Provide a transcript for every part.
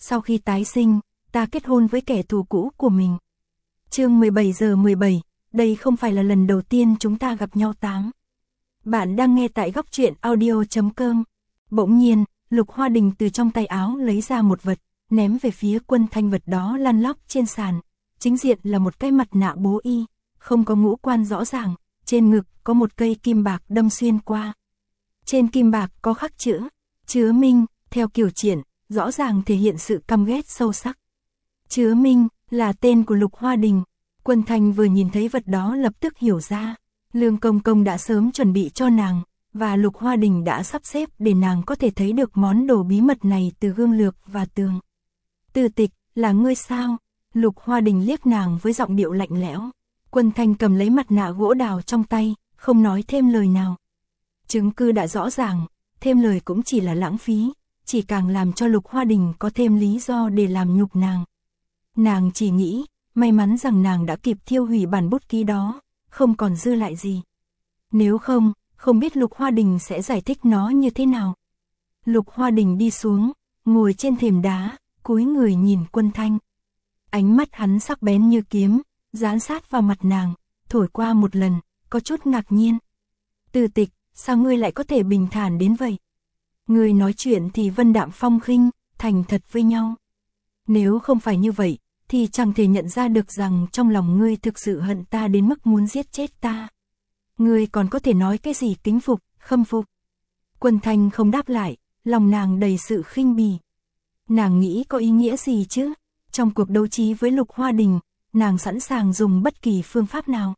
sau khi tái sinh, ta kết hôn với kẻ thù cũ của mình. Chương 17:17, đây không phải là lần đầu tiên chúng ta gặp nhau 8. Bạn đang nghe tại góc truyện audio.com. Bỗng nhiên, Lục Hoa Đình từ trong tay áo lấy ra một vật, ném về phía Quân Thanh. Vật đó lăn lóc trên sàn, chính diện là một cái mặt nạ bố y, không có ngũ quan rõ ràng, trên ngực có một cây kim bạc đâm xuyên qua. Trên kim bạc có khắc chữ Chứa Minh, theo kiểu triển, rõ ràng thể hiện sự căm ghét sâu sắc. Chứa Minh là tên của Lục Hoa Đình. Quân Thanh vừa nhìn thấy vật đó lập tức hiểu ra, Lương Công Công đã sớm chuẩn bị cho nàng, và Lục Hoa Đình đã sắp xếp để nàng có thể thấy được món đồ bí mật này từ gương lược và tường. Từ Tịch, là ngươi sao? Lục Hoa Đình liếc nàng với giọng điệu lạnh lẽo. Quân Thanh cầm lấy mặt nạ gỗ đào trong tay, không nói thêm lời nào. Chứng cứ đã rõ ràng, thêm lời cũng chỉ là lãng phí, chỉ càng làm cho Lục Hoa Đình có thêm lý do để làm nhục nàng. Nàng chỉ nghĩ, may mắn rằng nàng đã kịp thiêu hủy bản bút ký đó, không còn dư lại gì. Nếu không, không biết Lục Hoa Đình sẽ giải thích nó như thế nào. Lục Hoa Đình đi xuống, ngồi trên thềm đá, cúi người nhìn Quân Thanh. Ánh mắt hắn sắc bén như kiếm, dán sát vào mặt nàng, thổi qua một lần, có chút ngạc nhiên. Từ Tịch, sao ngươi lại có thể bình thản đến vậy? Ngươi nói chuyện thì vân đạm phong khinh, thành thật với nhau. Nếu không phải như vậy, thì chẳng thể nhận ra được rằng trong lòng ngươi thực sự hận ta đến mức muốn giết chết ta. Ngươi còn có thể nói cái gì kính phục, khâm phục? Quân Thanh không đáp lại, lòng nàng đầy sự khinh bỉ. Nàng nghĩ có ý nghĩa gì chứ? Trong cuộc đấu trí với Lục Hoa Đình, nàng sẵn sàng dùng bất kỳ phương pháp nào.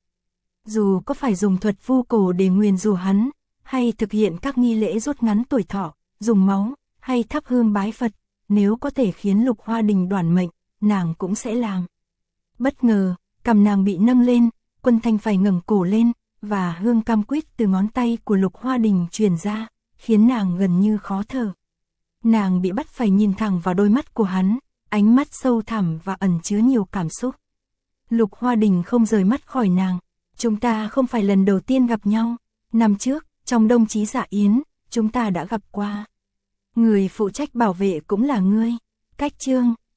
Dù có phải dùng thuật vu cổ để nguyền rủa hắn, hay thực hiện các nghi lễ rút ngắn tuổi thọ, dùng máu, hay thắp hương bái Phật, nếu có thể khiến Lục Hoa Đình đoản mệnh, nàng cũng sẽ làm. Bất ngờ, cằm nàng bị nâng lên, Quân Thanh phải ngẩng cổ lên, và hương cam quýt từ ngón tay của Lục Hoa Đình truyền ra, khiến nàng gần như khó thở. Nàng bị bắt phải nhìn thẳng vào đôi mắt của hắn, ánh mắt sâu thẳm và ẩn chứa nhiều cảm xúc. Lục Hoa Đình không rời mắt khỏi nàng. Chúng ta không phải lần đầu tiên gặp nhau. Năm trước, trong Đông Chí Dạ Yến, chúng ta đã gặp qua. Người phụ trách bảo vệ cũng là ngươi. Cách Chương